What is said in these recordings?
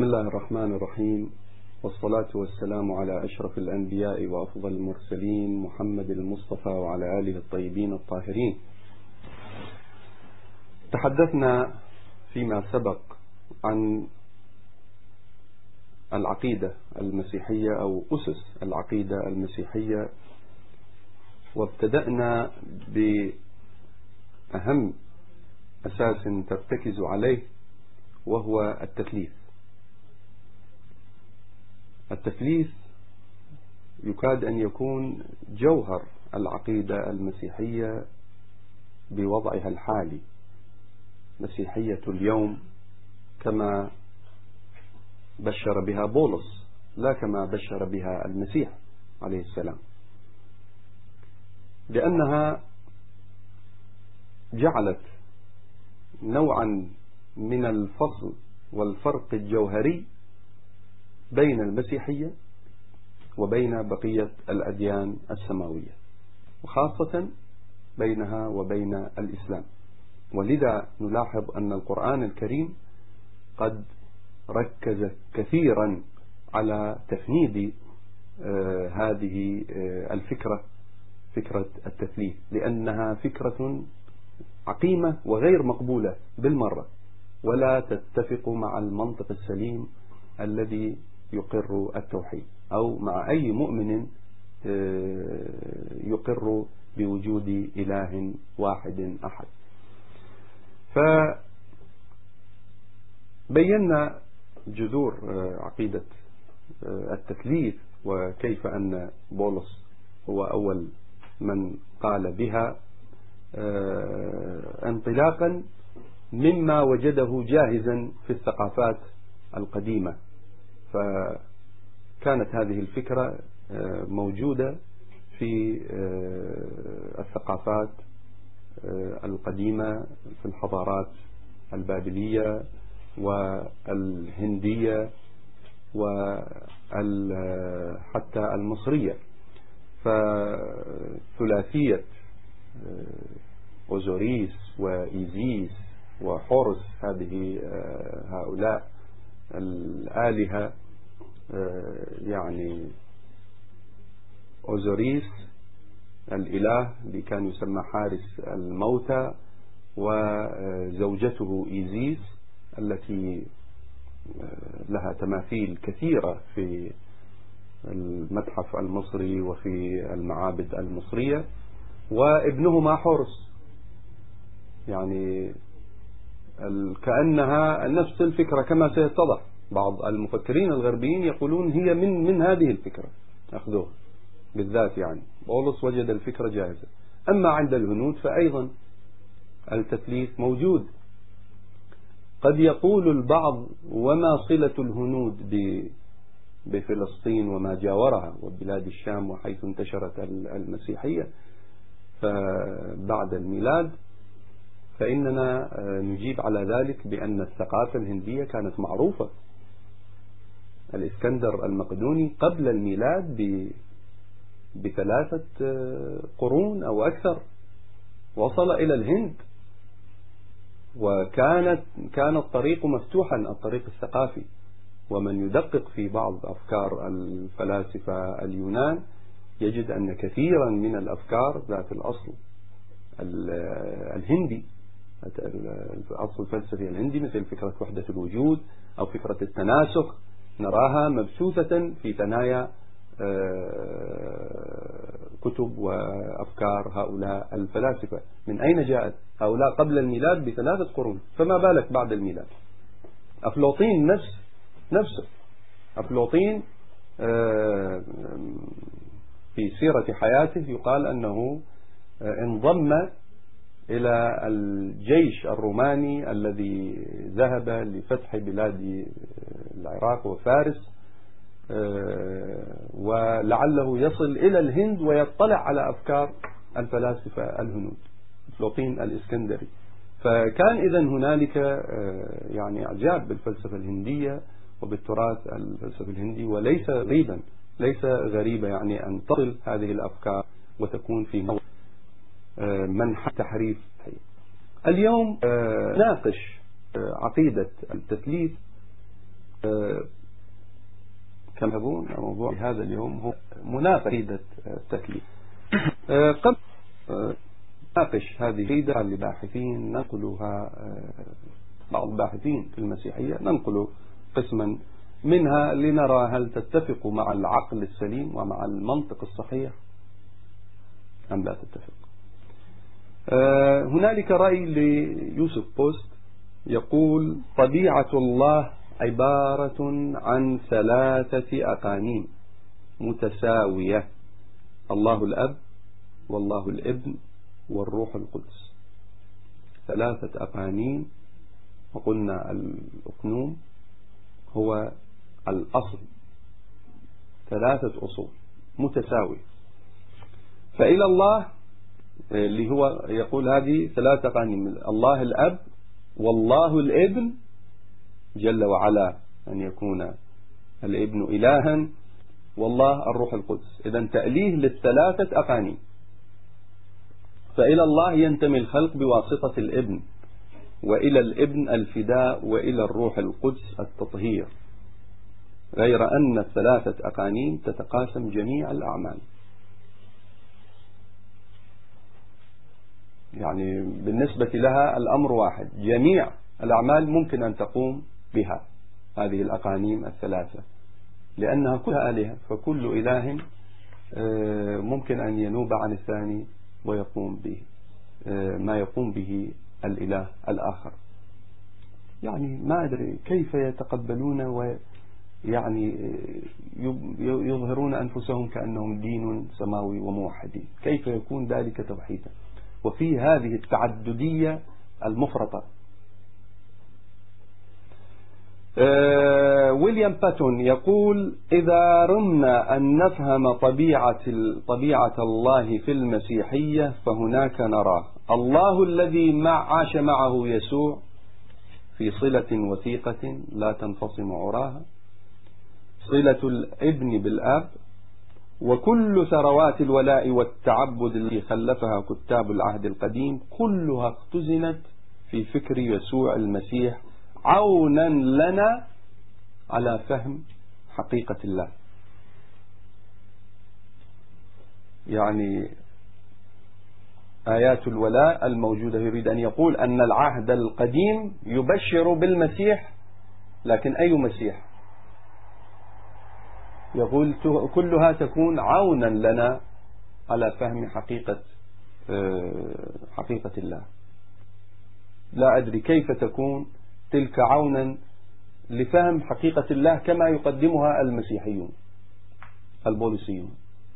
بسم الله الرحمن الرحيم، والصلاة والسلام على أشرف الأنبياء وأفضل المرسلين محمد المصطفى وعلى آله الطيبين الطاهرين. تحدثنا فيما سبق عن العقيدة المسيحية أو أسس العقيدة المسيحية، وابتدأنا بأهم أساس ترتكز عليه وهو التثليث. التثليث يكاد أن يكون جوهر العقيدة المسيحية بوضعها الحالي، مسيحية اليوم كما بشر بها بولس لا كما بشر بها المسيح عليه السلام، لأنها جعلت نوعا من الفصل والفرق الجوهري بين المسيحية وبين بقية الأديان السماوية، وخاصة بينها وبين الإسلام. ولذا نلاحظ أن القرآن الكريم قد ركز كثيرا على تفنيد هذه الفكرة، فكرة التثليث، لأنها فكرة عقيمة وغير مقبولة بالمرة، ولا تتفق مع المنطق السليم الذي يقر التوحيد، أو مع أي مؤمن يقر بوجود إله واحد أحد. فبينا جذور عقيدة التثليث، وكيف أن بولس هو أول من قال بها انطلاقا مما وجده جاهزا في الثقافات القديمة. فكانت هذه الفكرة موجودة في الثقافات القديمة، في الحضارات البابلية والهندية وحتى المصرية. فثلاثية أوزوريس وإيزيس وحورس، هؤلاء الآلهة، يعني أوزوريس الإله اللي كان يسمى حارس الموتى، وزوجته إيزيس التي لها تماثيل كثيرة في المتحف المصري وفي المعابد المصرية، وابنهما حورس، يعني كأنها نفس الفكرة كما سيتضح. بعض المفكرين الغربيين يقولون هي من هذه الفكرة أخذوها بالذات، يعني بولس وجد الفكرة جاهزة. أما عند الهنود فأيضا التثليث موجود. قد يقول البعض: وما صلة الهنود بفلسطين وما جاورها وبلاد الشام وحيث انتشرت المسيحية فبعد الميلاد؟ فإننا نجيب على ذلك بأن الثقافة الهندية كانت معروفة. الإسكندر المقدوني قبل الميلاد ب3 قرون أو أكثر وصل إلى الهند، كان الطريق مفتوحا، الطريق الثقافي. ومن يدقق في بعض أفكار الفلاسفة اليونان يجد أن كثيرا من الأفكار ذات الأصل الهندي، الأصل الفلسفي الهندي، مثل فكرة وحدة الوجود أو فكرة التناسخ، نراها مبثوثة في ثنايا كتب وأفكار هؤلاء الفلاسفة. من أين جاءت؟ هؤلاء قبل الميلاد ب3 قرون، فما بالك بعد الميلاد؟ أفلاطين نفسه أفلاطين في سيرة حياته يقال أنه انضم إلى الجيش الروماني الذي ذهب لفتح بلاد العراق وفارس، ولعله يصل إلى الهند ويطلع على أفكار الفلاسفة الهنود، أفلاطين الإسكندري. فكان إذن هنالك يعني إعجاب بالفلسفة الهندية وبالتراث الفلسفي الهندي، وليس غريبة يعني أن تصل هذه الأفكار وتكون في منحى تحريف. اليوم ناقش عقيدة التثليث كما يقولون موضوع هذا اليوم هو مناقشة التكليف. قبل ناقش هذه العقيدة لباحثين ننقلها، بعض الباحثين في المسيحية ننقل قسما منها لنرى هل تتفق مع العقل السليم ومع المنطق الصحيح أم لا تتفق. هنالك رأي ليوسف بوست يقول: طبيعة الله عبارة عن 3 أقانيم متساوية، الله الأب والله الابن والروح القدس. 3 أقانيم، وقلنا الأقنوم هو الأصل، 3 أصول متساوية. فإلى الله اللي هو يقول هذه 3 أقانيم: الله الأب والله الابن جل وعلا أن يكون الابن إلها، والله الروح القدس. إذن تأليه لل3 أقانيم. فإلى الله ينتمي الخلق بواسطة الابن، وإلى الابن الفداء، وإلى الروح القدس التطهير، غير أن ال3 أقانيم تتقاسم جميع الأعمال. يعني بالنسبة لها الأمر واحد، جميع الأعمال ممكن أن تقوم بها هذه الأقانيم ال3، لأنها كلها آلهة، فكل إله ممكن أن ينوب عن الثاني ويقوم به ما يقوم به الإله الآخر. يعني ما أدري كيف يتقبلون ويعني يظهرون أنفسهم كأنهم دين سماوي وموحدين. كيف يكون ذلك توحيدا وفي هذه التعددية المفرطة؟ ويليام باتون يقول: إذا رمنا أن نفهم طبيعة الله في المسيحية فهناك نراه الله الذي عاش معه يسوع في صلة وثيقة لا تنفصم عراها، صلة الابن بالآب، وكل ثروات الولاء والتعبد التي خلفها كتاب العهد القديم كلها اختزنت في فكر يسوع المسيح عونا لنا على فهم حقيقة الله. يعني آيات الولاء الموجودة يريد أن يقول أن العهد القديم يبشر بالمسيح، لكن أي مسيح؟ يقول كلها تكون عونا لنا على فهم حقيقة الله. لا أدري كيف تكون تلك عونا لفهم حقيقة الله كما يقدمها المسيحيون البوليسيون.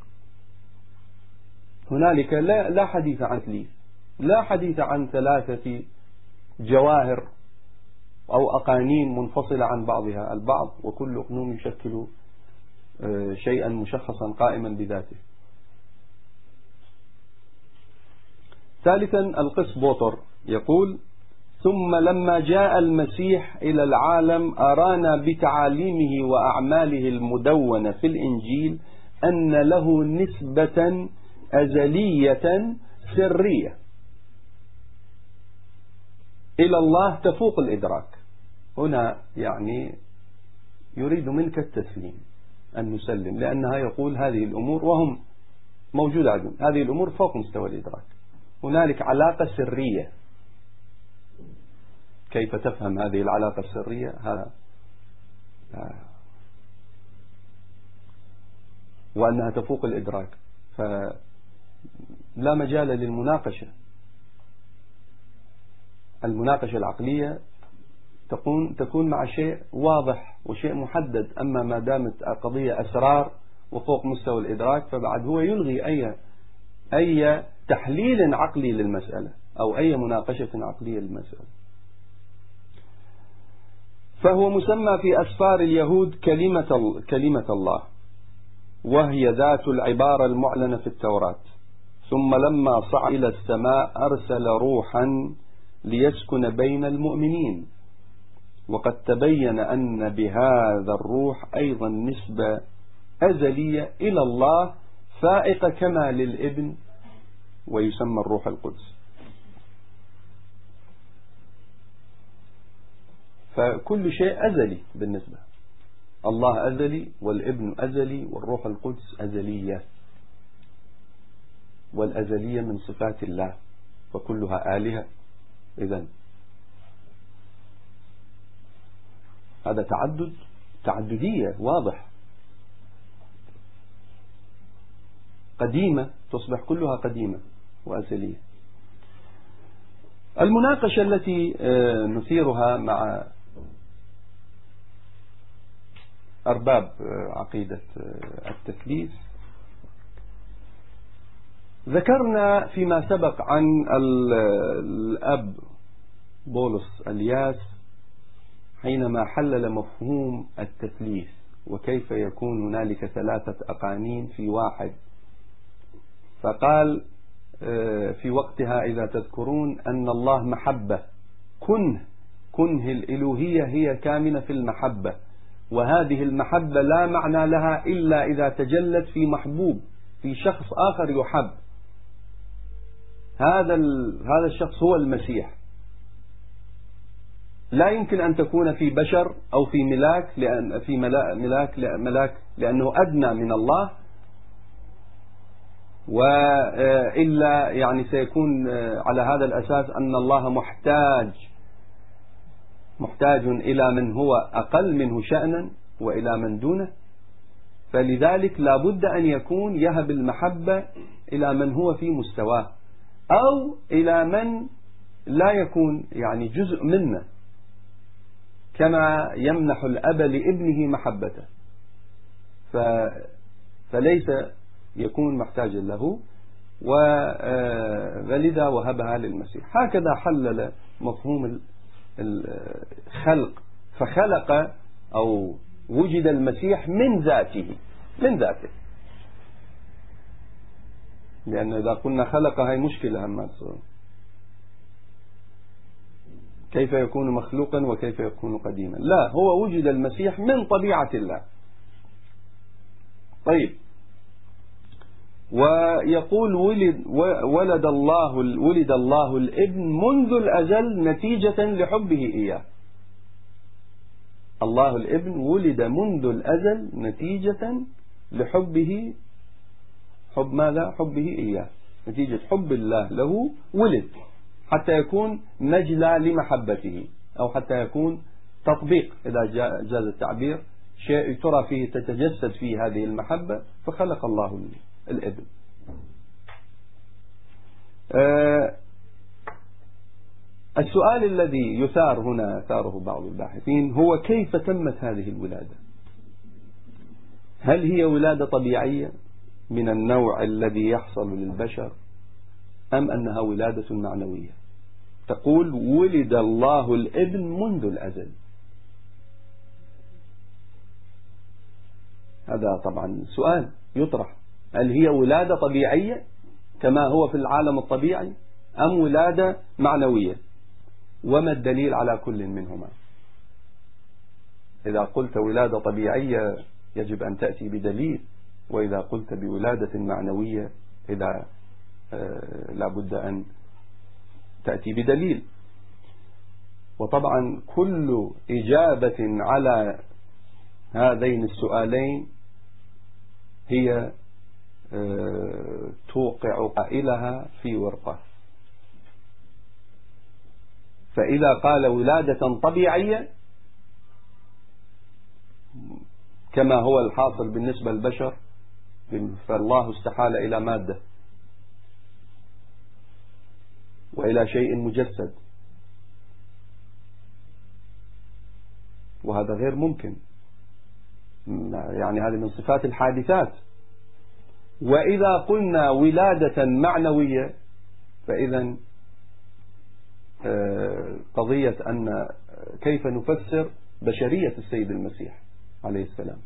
هنالك لا حديث عن تليف، لا حديث عن 3 جواهر أو أقانيم منفصلة عن بعضها البعض، وكل أقنوم يشكل شيئا مشخصا قائما بذاته. ثالثا القس بوتر يقول: ثم لما جاء المسيح إلى العالم أرانا بتعاليمه وأعماله المدونة في الإنجيل أن له نسبة أزلية سرية إلى الله تفوق الإدراك. هنا يعني يريد منك التسليم، أن نسلم، لأنها يقول هذه الأمور وهم موجودة عندهم، هذه الأمور فوق مستوى الإدراك. هنالك علاقة سرية. كيف تفهم هذه العلاقة السرية؟ هذا وأنها تفوق الإدراك، فلا مجال للمناقشة. المناقشة العقلية تكون مع شيء واضح وشيء محدد، أما ما دامت قضية أسرار وفوق مستوى الإدراك فبعد هو يلغي أي تحليل عقلي للمسألة أو أي مناقشة عقلية للمسألة. فهو مسمى في أسفار اليهود كلمة الله، وهي ذات العبارة المعلنة في التوراة. ثم لما صعد إلى السماء أرسل روحا ليسكن بين المؤمنين، وقد تبين أن بهذا الروح أيضا نسبة أزلية إلى الله فائقة كما للابن، ويسمى الروح القدس. فكل شيء أزلي بالنسبة الله أزلي والابن أزلي والروح القدس أزلية، والأزلية من صفات الله وكلها آلهة. إذن هذا تعددية واضح، قديمة تصبح كلها قديمة وأزلية. المناقشة التي نثيرها مع أرباب عقيدة التثليث، ذكرنا فيما سبق عن الأب بولس الياس حينما حلل مفهوم التثليث وكيف يكون هنالك 3 أقانيم في واحد، فقال في وقتها إذا تذكرون أن الله محبة، كنه الإلوهية هي كامنة في المحبة، وهذه المحبة لا معنى لها إلا إذا تجلت في محبوب، في شخص آخر يحب. هذا الشخص هو المسيح. لا يمكن أن تكون في بشر أو في ملاك، لأن في ملاك لأنه أدنى من الله، وإلا يعني سيكون على هذا الأساس أن الله محتاج إلى من هو أقل منه شأنا وإلى من دونه، فلذلك لا بد أن يكون يهب المحبة إلى من هو في مستواه أو إلى من لا يكون يعني جزء منه، كما يمنح الأب لابنه محبته، فليس يكون محتاجا له، ولذا وهبها للمسيح. هكذا حلل مفهوم الخلق، فخلق أو وجد المسيح من ذاته، لأن إذا قلنا خلق هاي مشكلة هم تصير، كيف يكون مخلوقا وكيف يكون قديما؟ لا، هو وجد المسيح من طبيعة الله. طيب، ويقول ولد الله الابن منذ الأزل نتيجة لحبه إياه. الله الابن ولد منذ الأزل نتيجة لحبه. حب ماذا؟ حبه إياه، نتيجة حب الله له ولد حتى يكون مجلى لمحبته، أو حتى يكون تطبيق إذا جاز التعبير، شيء ترى فيه تتجسد فيه هذه المحبة، فخلق الله الابن. السؤال الذي يثار هنا يثاره بعض الباحثين هو كيف تمت هذه الولادة؟ هل هي ولادة طبيعية من النوع الذي يحصل للبشر، أم أنها ولادة معنوية؟ تقول ولد الله الابن منذ الأزل. هذا طبعا سؤال يطرح، هل هي ولادة طبيعية كما هو في العالم الطبيعي، أم ولادة معنوية؟ وما الدليل على كل منهما؟ إذا قلت ولادة طبيعية يجب أن تأتي بدليل، وإذا قلت بولادة معنوية إذا لابد أن تأتي بدليل. وطبعا كل إجابة على هذين السؤالين هي توقع قائلها في ورطة. فإذا قال ولادة طبيعية كما هو الحاصل بالنسبة للبشر، فالله استحال إلى مادة وإلى شيء مجسد، وهذا غير ممكن، يعني هذه من صفات الحادثات. وإذا قلنا ولادة معنوية فإذا قضية أن كيف نفسر بشرية السيد المسيح عليه السلام،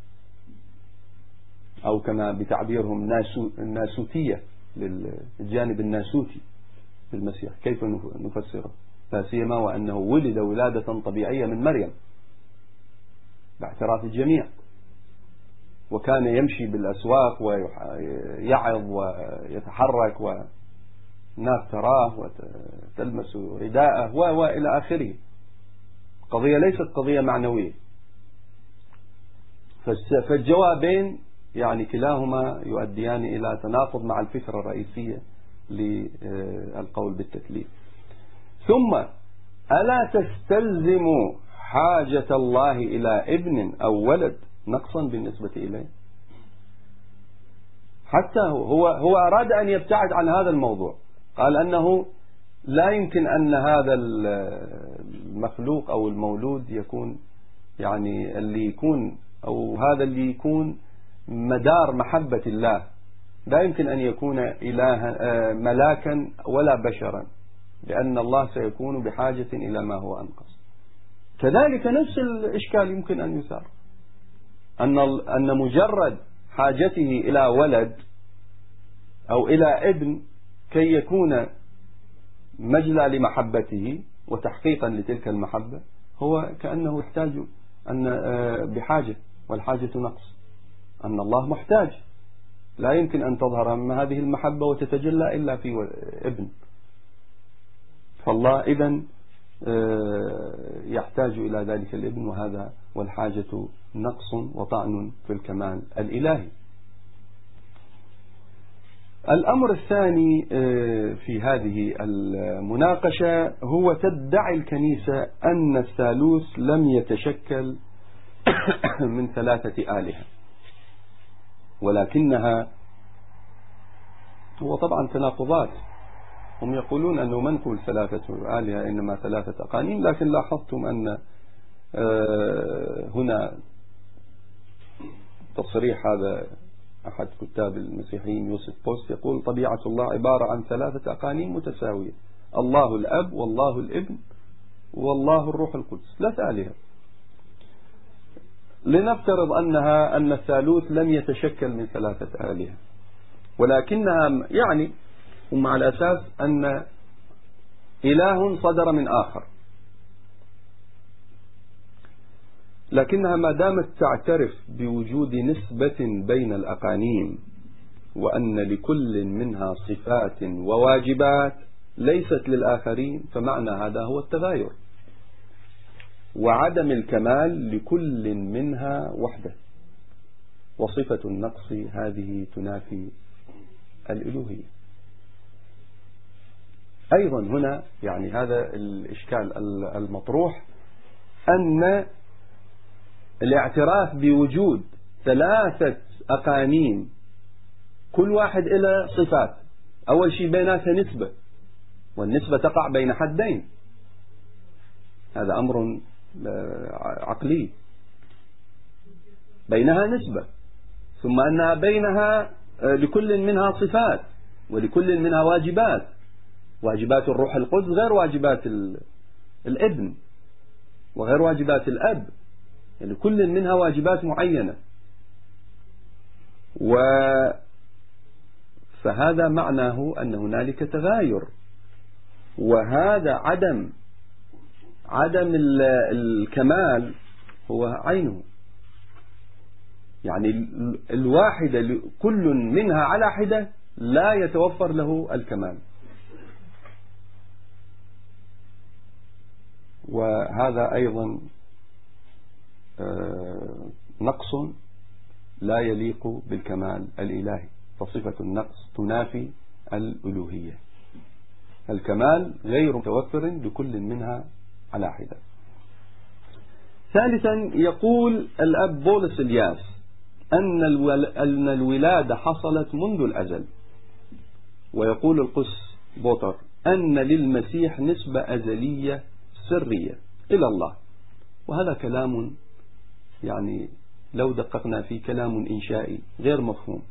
أو كما بتعبيرهم الناسوتية، للجانب الناسوتي للمسيح، كيف نفسره؟ لا سيما وأنه ولد ولادة طبيعية من مريم باعتراف الجميع، وكان يمشي بالأسواق ويعظ ويتحرك والناس تراه وتلمس رداءه وإلى آخره. قضية ليست قضية معنوية. فالجوابين يعني كلاهما يؤديان إلى تناقض مع الفكرة الرئيسية للقول بالتكليف. ثم ألا تستلزم حاجة الله إلى ابن أو ولد نقصا بالنسبة إليه؟ حتى هو أراد أن يبتعد عن هذا الموضوع، قال أنه لا يمكن أن هذا المخلوق أو المولود يكون يعني اللي يكون أو هذا اللي يكون مدار محبة الله لا يمكن أن يكون إلها ملاكا ولا بشرا، لأن الله سيكون بحاجة إلى ما هو أنقص. كذلك نفس الإشكال يمكن أن يثار، أن مجرد حاجته إلى ولد أو إلى ابن كي يكون مجلى لمحبته وتحقيقا لتلك المحبة هو كأنه يحتاج أن بحاجة، والحاجة نقص، أن الله محتاج، لا يمكن أن تظهر هذه المحبة وتتجلى إلا في ابن. فالله إذن يحتاج إلى ذلك الابن، وهذا والحاجة نقص وطعن في الكمال الإلهي. الأمر الثاني في هذه المناقشة هو تدعي الكنيسة أن الثالوث لم يتشكل من 3 آلهة، ولكنها هو طبعا تناقضات. هم يقولون أنه ما نقول 3 آلهة إنما 3 أقانيم، لكن لاحظتم أن هنا تصريح هذا أحد كتاب المسيحيين يوسف بوست يقول طبيعة الله عبارة عن 3 أقانيم متساوية، الله الأب والله الابن والله الروح القدس، 3 آلهة. لنفترض أن الثالوث لم يتشكل من 3 آلهة، ولكنها يعني هم على أساس أن إله صدر من آخر، لكنها ما دامت تعترف بوجود نسبة بين الأقانيم وأن لكل منها صفات وواجبات ليست للآخرين، فمعنى هذا هو التغاير وعدم الكمال لكل منها وحده، وصفة النقص هذه تنافي الألوهية. أيضا هنا يعني هذا الإشكال المطروح، أن الاعتراف بوجود 3 أقانيم كل واحد إلى صفات، أول شيء بيناتها نسبة، والنسبة تقع بين حدين، هذا أمر عقلي، بينها نسبة، ثم أنها بينها لكل منها صفات ولكل منها واجبات، واجبات الروح القدس غير واجبات الابن وغير واجبات الأب، يعني كل منها واجبات معينة. فهذا معناه أن هنالك تغاير، وهذا عدم الكمال هو عينه، يعني الواحدة كل منها على حدة لا يتوفر له الكمال، وهذا أيضا نقص لا يليق بالكمال الإلهي، فصفة النقص تنافي الألوهية، الكمال غير متوفر لكل منها على حدة. ثالثا يقول الأب بولس الياس أن الولادة حصلت منذ الأزل، ويقول القس بوتر أن للمسيح نسبة أزلية سرية إلى الله، وهذا كلام يعني لو دققنا فيه كلام إنشائي غير مفهوم.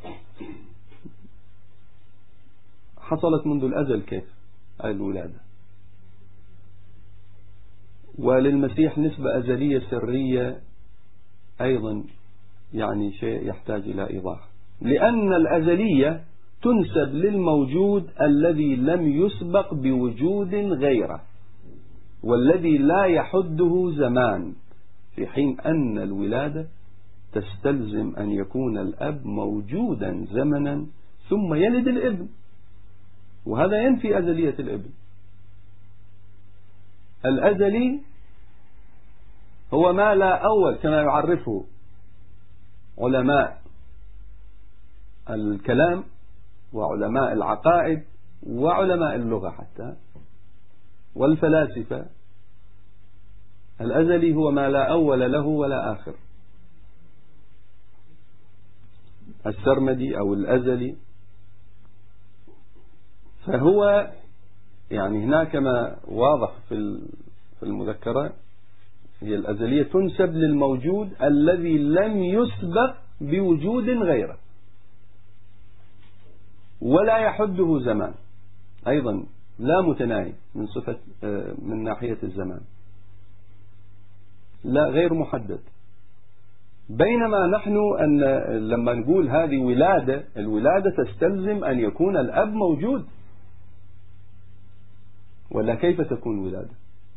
حصلت منذ الأزل كيف الولادة؟ وللمسيح نسبة أزلية سرية أيضا يعني شيء يحتاج إلى إيضاح، لأن الأزلية تنسب للموجود الذي لم يسبق بوجود غيره والذي لا يحده زمان، في حين أن الولادة تستلزم أن يكون الأب موجودا زمنا ثم يلد الابن، وهذا ينفي أزلية الابن. الأزلي هو ما لا أول كما يعرفه علماء الكلام وعلماء العقائد وعلماء اللغة حتى والفلاسفة، الأزلي هو ما لا أول له ولا آخر. السرمدي أو الأزلي، فهو يعني هناك ما واضح في المذكرة، هي الأزلية تنسب للموجود الذي لم يسبق بوجود غيره ولا يحده زمان، أيضا لا متناهي من صفة من ناحية الزمان، لا غير محدد. بينما نحن لما نقول هذه ولادة، الولادة تستلزم أن يكون الأب موجود، ولا كيف تكون ولادة؟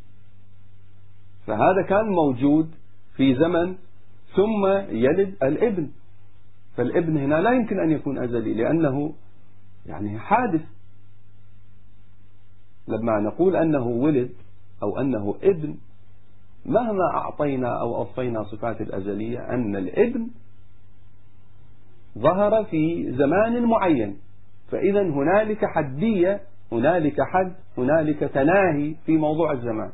فهذا كان موجود في زمن ثم يلد الابن، فالابن هنا لا يمكن أن يكون أزلي لأنه يعني حادث. لما نقول أنه ولد أو أنه ابن، مهما أعطينا أو أضفينا صفات الأزلية، أن الابن ظهر في زمان معين، فإذا هنالك حدية، هنالك حد، هنالك تناهي في موضوع الزمان،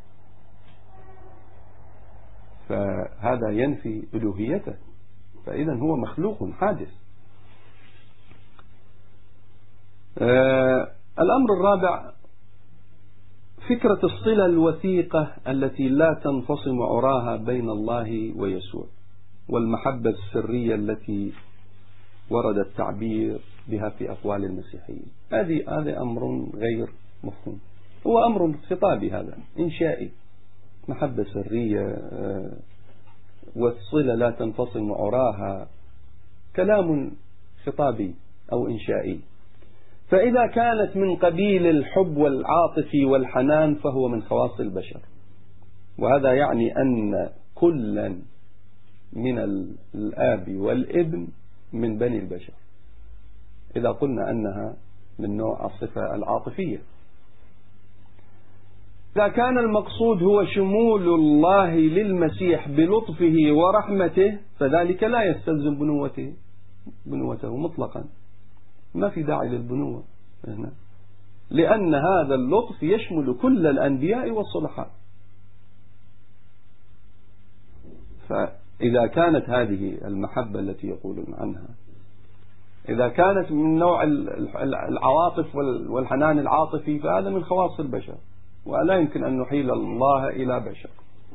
فهذا ينفي ألوهيته، فإذا هو مخلوق حادث. الأمر الرابع فكرة الصلة الوثيقة التي لا تنفصم عراها بين الله ويسوع، والمحبة السرية التي ورد التعبير بها في أقوال المسيحيين. هذا أمر غير مفهوم، هو أمر خطابي، هذا إنشائي، محبة سرية والصلة لا تنفصم عراها، كلام خطابي أو إنشائي. فإذا كانت من قبيل الحب والعاطف والحنان فهو من خواص البشر، وهذا يعني أن كلا من الآب والابن من بني البشر، إذا قلنا أنها من نوع الصفة العاطفية. إذا كان المقصود هو شمول الله للمسيح بلطفه ورحمته فذلك لا يستلزم بنوته مطلقا، ما في داعي للبنوة هنا، لأن هذا اللطف يشمل كل الأنبياء والصلحاء. فإذا كانت هذه المحبة التي يقولون عنها، إذا كانت من نوع العواطف والحنان العاطفي، فهذا من خواص البشر، ولا يمكن أن نحيل الله إلى بشر.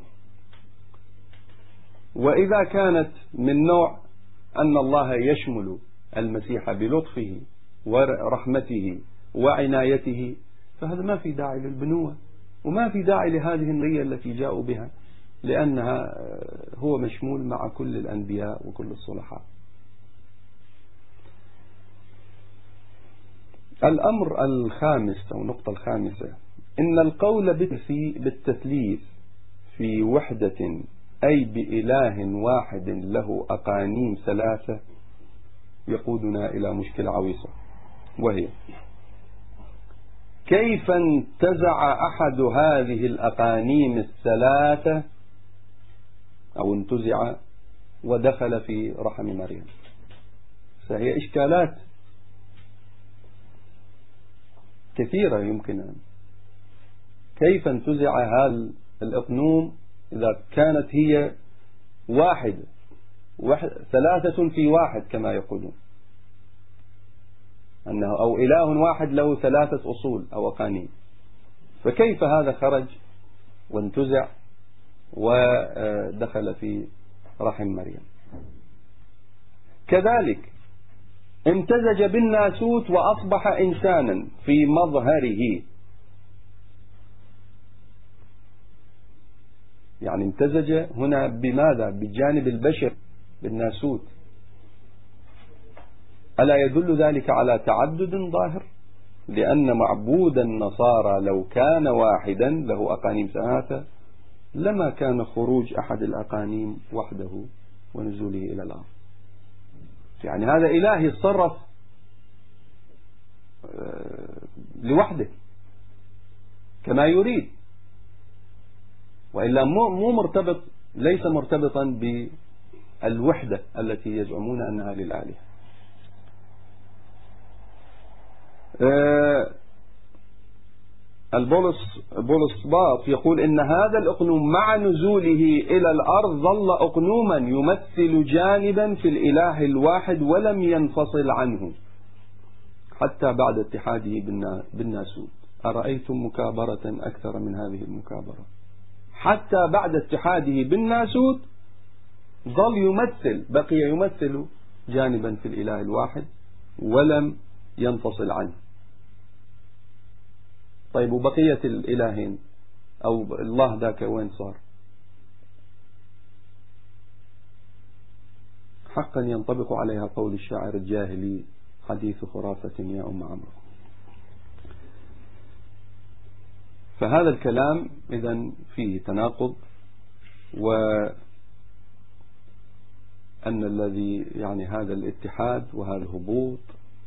وإذا كانت من نوع أن الله يشمل المسيح بلطفه ورحمته وعنايته، فهذا ما في داعي للبنوة، وما في داعي لهذه النية التي جاءوا بها، لأنها هو مشمول مع كل الأنبياء وكل الصلحاء. الأمر الخامس أو النقطة الخامسة، إن القول بالتثليث في وحدة أي بإله واحد له أقانيم ثلاثة يقودنا إلى مشكلة عويصة، وهي كيف انتزع أحد هذه الأقانيم الثلاثة أو انتزع ودخل في رحم مريم. فهي إشكالات كثيرة يمكن أن كيف انتزع هذا الأقنوم إذا كانت هي واحدة ثلاثة في واحد كما يقولون، أنه أو إله واحد له ثلاثة أصول أو أقانيم، فكيف هذا خرج وانتزع ودخل في رحم مريم؟ كذلك امتزج بالناسوت وأصبح إنسانا في مظهره، يعني امتزج هنا بماذا؟ بالجانب البشري بالناسوت. ألا يدل ذلك على تعدد ظاهر؟ لأن معبود النصارى لو كان واحدا له أقانيم ثلاثة لما كان خروج أحد الأقانيم وحده ونزوله إلى الأرض. يعني هذا إله يتصرف لوحده كما يريد، وإلا مو مرتبط، ليس مرتبطا الوحدة التي يزعمون أنها للآلهة. بولس باط يقول إن هذا الأقنوم مع نزوله إلى الأرض ظل أقنوما يمثل جانبا في الإله الواحد ولم ينفصل عنه حتى بعد اتحاده بالناسوت. أرأيتم مكابرة أكثر من هذه المكابرة؟ حتى بعد اتحاده بالناسوت ظل بقي يمثل جانبا في الإله الواحد ولم ينفصل عنه. طيب وبقية الإلهين أو الله ذاك وين صار؟ حقا ينطبق عليها قول الشاعر الجاهلي: حديث خرافة يا أم عمرو. فهذا الكلام إذن فيه تناقض، وأن الذي يعني هذا الاتحاد وهذا الهبوط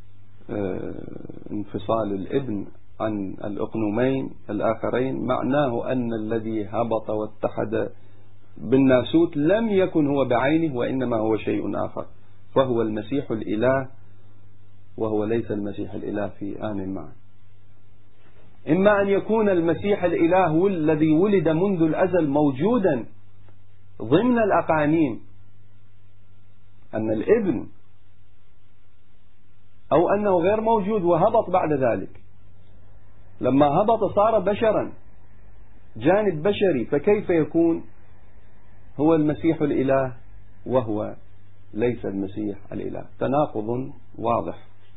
انفصال الابن عن الأقنومين الآخرين معناه أن الذي هبط واتحد بالناسوت لم يكن هو بعينه وإنما هو شيء آخر، فهو المسيح الإله، وهو ليس المسيح الإله في آن معه. إما أن يكون المسيح الإله الذي ولد منذ الأزل موجودا ضمن الأقانيم أن الابن، أو أنه غير موجود وهبط بعد ذلك. لما هبط صار بشرا، جانب بشري، فكيف يكون هو المسيح الإله وهو ليس المسيح الإله؟ تناقض واضح.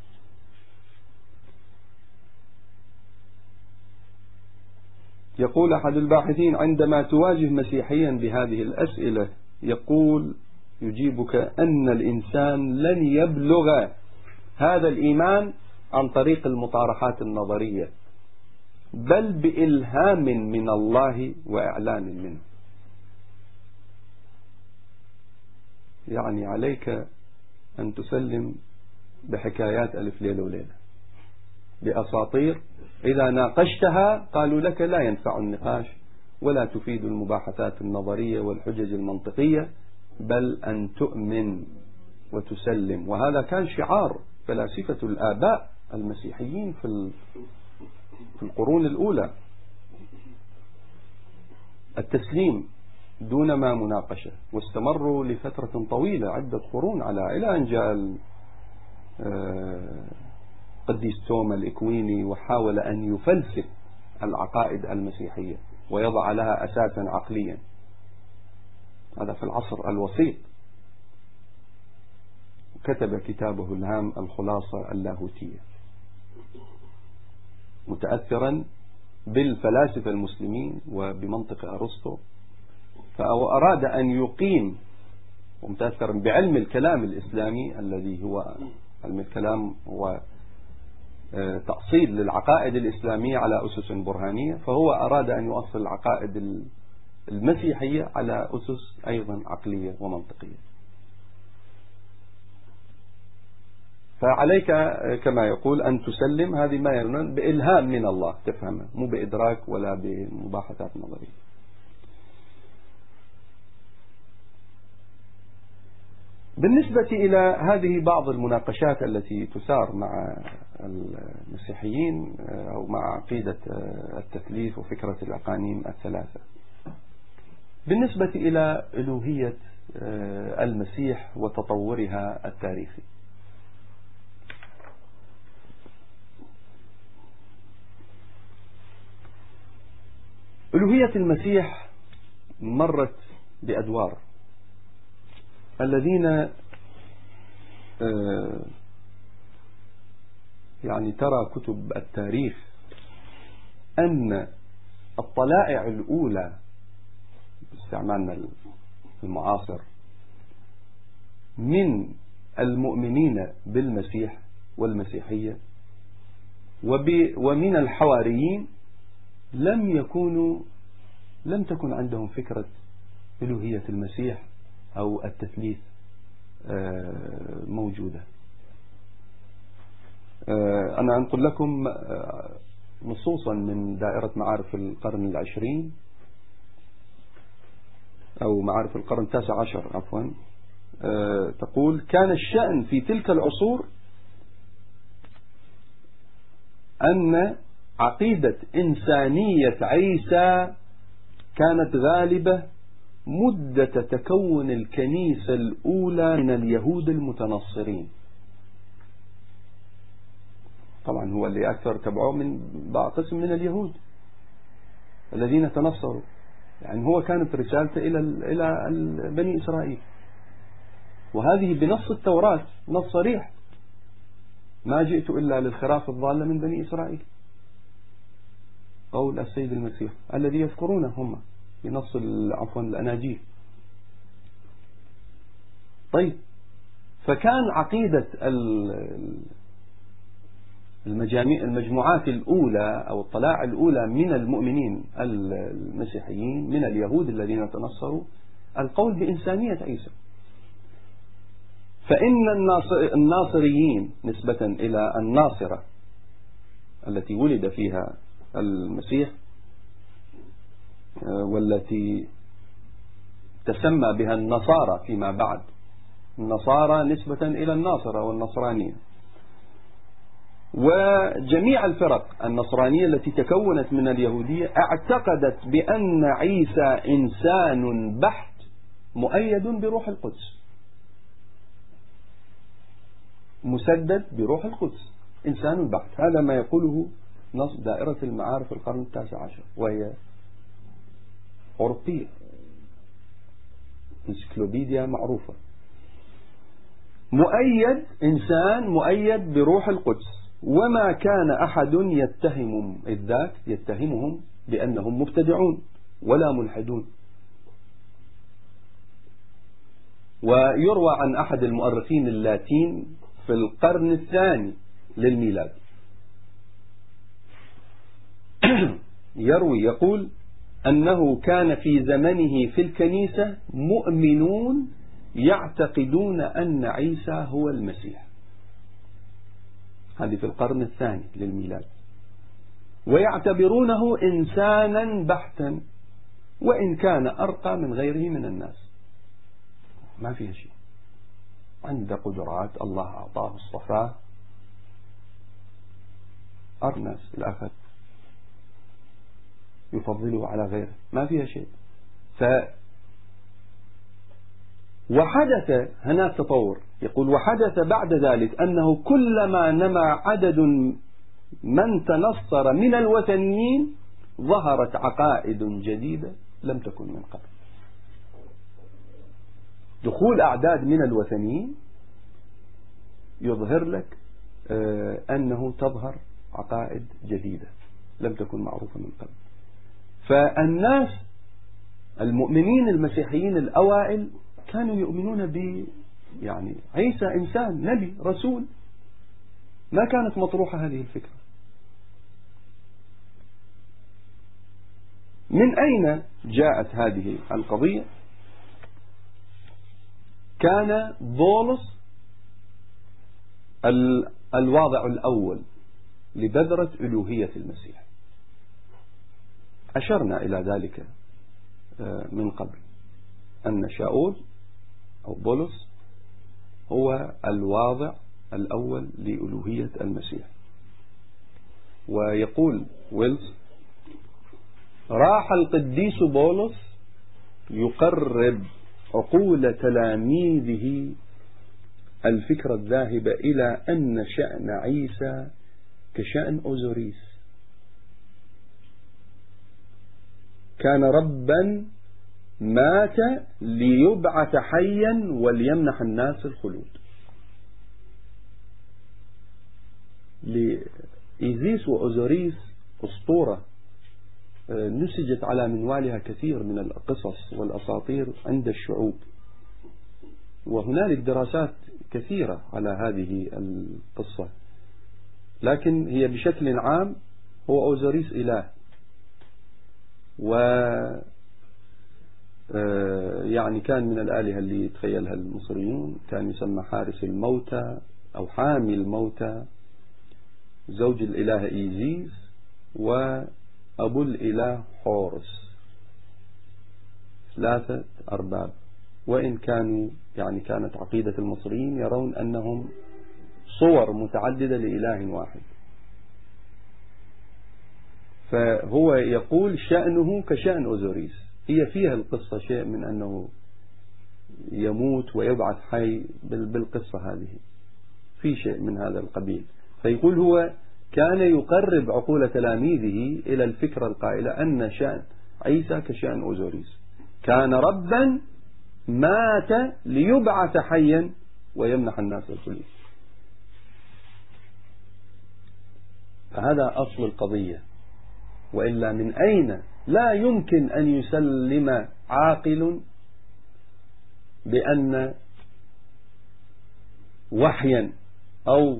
يقول أحد الباحثين: عندما تواجه مسيحيا بهذه الأسئلة يقول يجيبك أن الإنسان لن يبلغ هذا الإيمان عن طريق المطارحات النظرية، بل بإلهام من الله وإعلان منه. يعني عليك أن تسلم بحكايات ألف ليلة وليلة، بأساطير إذا ناقشتها قالوا لك لا ينفع النقاش ولا تفيد المباحثات النظرية والحجج المنطقية، بل أن تؤمن وتسلم. وهذا كان شعار فلاسفة الآباء المسيحيين في القرون الأولى: التسليم دون ما مناقشة. واستمروا لفترة طويلة عدة قرون إلى أن جاء قديس توما الإكويني وحاول أن يفلسف العقائد المسيحية ويضع لها أساسا عقليا. هذا في العصر الوسيط. كتب كتابه الهام الخلاصة اللاهوتية متأثرا بالفلاسفة المسلمين وبمنطق أرسطو، فأراد أن يقيم، ومتأثرا بعلم الكلام الإسلامي الذي هو علم الكلام هو تأصيل للعقائد الإسلامية على أسس برهانية، فهو أراد أن يؤصل العقائد المسيحية على أسس أيضا عقلية ومنطقية. فعليك كما يقول أن تسلم هذه ما يرون بإلهام من الله، تفهمه مو بإدراك ولا بمباحثات نظرية. بالنسبة إلى هذه بعض المناقشات التي تثار مع المسيحيين أو مع عقيدة التثليث وفكرة الأقانيم الثلاثة، بالنسبة إلى ألوهية المسيح وتطورها التاريخي، ألوهية المسيح مرت بأدوار. الذين يعني ترى كتب التاريخ أن الطلائع الأولى باستعمالنا المعاصر من المؤمنين بالمسيح والمسيحية ومن الحواريين لم تكن عندهم فكرة ألوهية المسيح أو التثليث موجودة. أنا أنقل لكم نصوصا من دائرة معارف القرن العشرين أو معارف القرن التاسع عشر عفوا، تقول كان الشأن في تلك العصور أن عقيدة إنسانية عيسى كانت غالبة مدة تكون الكنيسة الأولى من اليهود المتنصرين. طبعا هو اللي أكثر تبعه من قسم من اليهود الذين تنصروا، يعني هو كانت رسالته إلى بني إسرائيل، وهذه بنص التوراة نص صريح: ما جئت إلا للخراف الضالة من بني إسرائيل، قول السيد المسيح الذي يذكرونه هم بنص الأناجيل. طيب، فكان عقيدة المجموعات الأولى أو الطلاع الأولى من المؤمنين المسيحيين من اليهود الذين تنصروا القول بإنسانية عيسى. فإن الناصريين نسبة إلى الناصرة التي ولد فيها المسيح والتي تسمى بها النصارى فيما بعد، النصارى نسبة إلى الناصرة والنصرانية، وجميع الفرق النصرانية التي تكونت من اليهودية اعتقدت بأن عيسى إنسان بحت مؤيد بروح القدس، مسدد بروح القدس، إنسان بحت. هذا ما يقوله نص دائرة المعارف القرن التاسع عشر، وهي أوروبية، انسيكلوبيديا معروفة. مؤيد، إنسان مؤيد بروح القدس، وما كان أحد يتهمهم إذ ذاك يتهمهم بأنهم مبتدعون ولا ملحدون. ويروى عن أحد المؤرخين اللاتين في القرن الثاني للميلاد يقول أنه كان في زمنه في الكنيسة مؤمنون يعتقدون أن عيسى هو المسيح، هذه في القرن الثاني للميلاد، ويعتبرونه إنسانا بحتا وإن كان أرقى من غيره من الناس، ما فيها شيء، عنده قدرات الله أعطاه اصطفاه، أرقى الناس الآخر يفضله على غيره، ما فيها شيء. وحدث هناك تطور، يقول وحدث بعد ذلك أنه كلما نمى عدد من تنصر من الوثنيين ظهرت عقائد جديدة لم تكن من قبل. دخول أعداد من الوثنيين يظهر لك أنه تظهر عقائد جديدة لم تكن معروفة من قبل. فالناس المؤمنين المسيحيين الأوائل كانوا يؤمنون يعني عيسى إنسان نبي رسول، ما كانت مطروحة هذه الفكرة. من أين جاءت هذه القضية؟ كان بولس الواضع الأول لبذرة ألوهية المسيح، أشرنا إلى ذلك من قبل، أن شاول أو بولس هو الواضع الأول لألوهية المسيح. ويقول ويلز: راح القديس بولس يقرب عقول تلاميذه الفكرة الذاهبة إلى أن شأن عيسى كشأن أوزوريس، كان ربا مات ليبعث حيا وليمنح الناس الخلود. لإيزيس وأوزوريس أسطورة نسجت على منوالها كثير من القصص والأساطير عند الشعوب، وهنالك دراسات كثيرة على هذه القصة، لكن هي بشكل عام هو أوزوريس إله، و يعني كان من الآلهة اللي يتخيلها المصريون، كان يسمى حارس الموتى أو حامي الموتى، زوج الإله إيزيس وأبو الإله حورس، ثلاثة أرباب وإن كانوا يعني كانت عقيدة المصريين يرون أنهم صور متعددة لإله واحد. فهو يقول شأنه كشأن أوزوريس، هي فيها القصة شيء من أنه يموت ويبعث حي بالقصة هذه، في شيء من هذا القبيل. فيقول هو كان يقرب عقول تلاميذه إلى الفكرة القائلة أن شأن عيسى كشأن أوزوريس، كان ربا مات ليبعث حيا ويمنح الناس الخلود. فهذا أصل القضية، وإلا من أين؟ لا يمكن أن يسلم عاقل بأن وحيا أو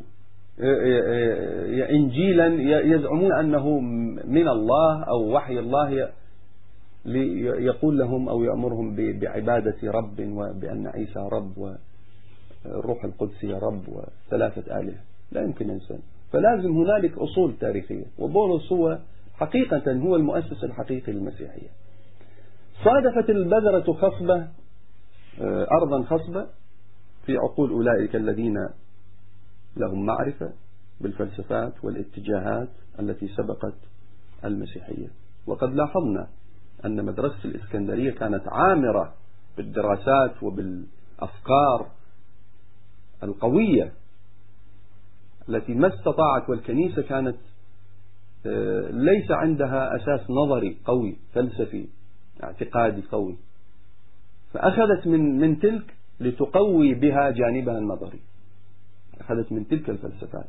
إنجيلا يزعمون أنه من الله أو وحي الله يقول لهم أو يأمرهم بعبادة رب، وبأن عيسى رب والروح القدس رب وثلاثة آلهة. لا يمكن إنسان. فلازم هنالك أصول تاريخية، وبولس هو حقيقة هو المؤسس الحقيقي للمسيحية. صادفت البذرة خصبة، أرضا خصبة في عقول أولئك الذين لهم معرفة بالفلسفات والاتجاهات التي سبقت المسيحية. وقد لاحظنا أن مدرسة الإسكندرية كانت عامرة بالدراسات وبالأفكار القوية التي ما استطاعت، والكنيسة كانت ليس عندها أساس نظري قوي فلسفي اعتقادي قوي، فأخذت من تلك لتقوي بها جانبها النظري، أخذت من تلك الفلسفات،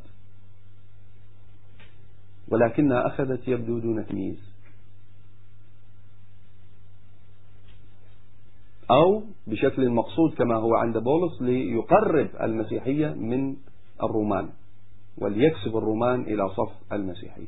ولكنها أخذت يبدو دون تمييز، أو بشكل مقصود كما هو عند بولس ليقرب المسيحية من الرومان وليكسب الرومان إلى صف المسيحية.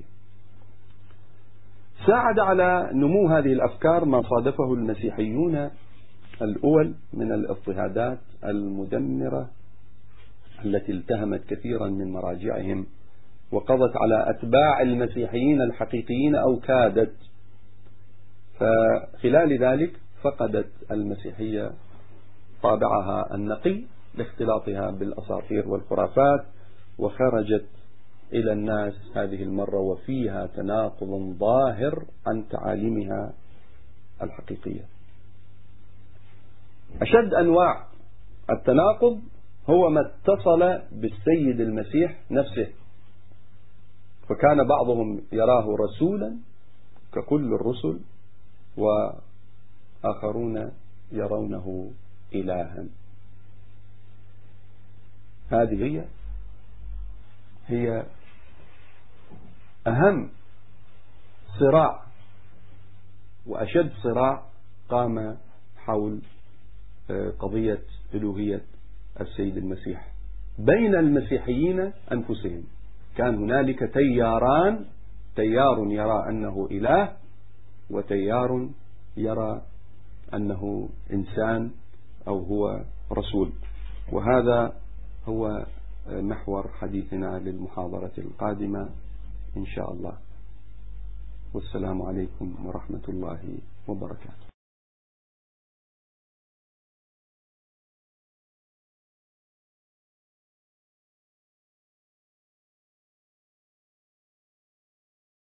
ساعد على نمو هذه الأفكار ما صادفه المسيحيون الأول من الاضطهادات المدمرة التي التهمت كثيرا من مراجعهم وقضت على أتباع المسيحيين الحقيقيين أو كادت. فخلال ذلك فقدت المسيحية طابعها النقي لاختلاطها بالأساطير والخرافات، وخرجت إلى الناس هذه المرة وفيها تناقض ظاهر عن تعاليمها الحقيقية. أشد أنواع التناقض هو ما اتصل بالسيد المسيح نفسه، فكان بعضهم يراه رسولا ككل الرسل، وآخرون يرونه إلها. هذه هي أهم صراع وأشد صراع قام حول قضية ألوهية السيد المسيح بين المسيحيين أنفسهم. كان هنالك تياران، تيار يرى أنه إله، وتيار يرى أنه إنسان أو هو رسول. وهذا هو محور حديثنا للمحاضرة القادمة إن شاء الله. والسلام عليكم ورحمة الله وبركاته.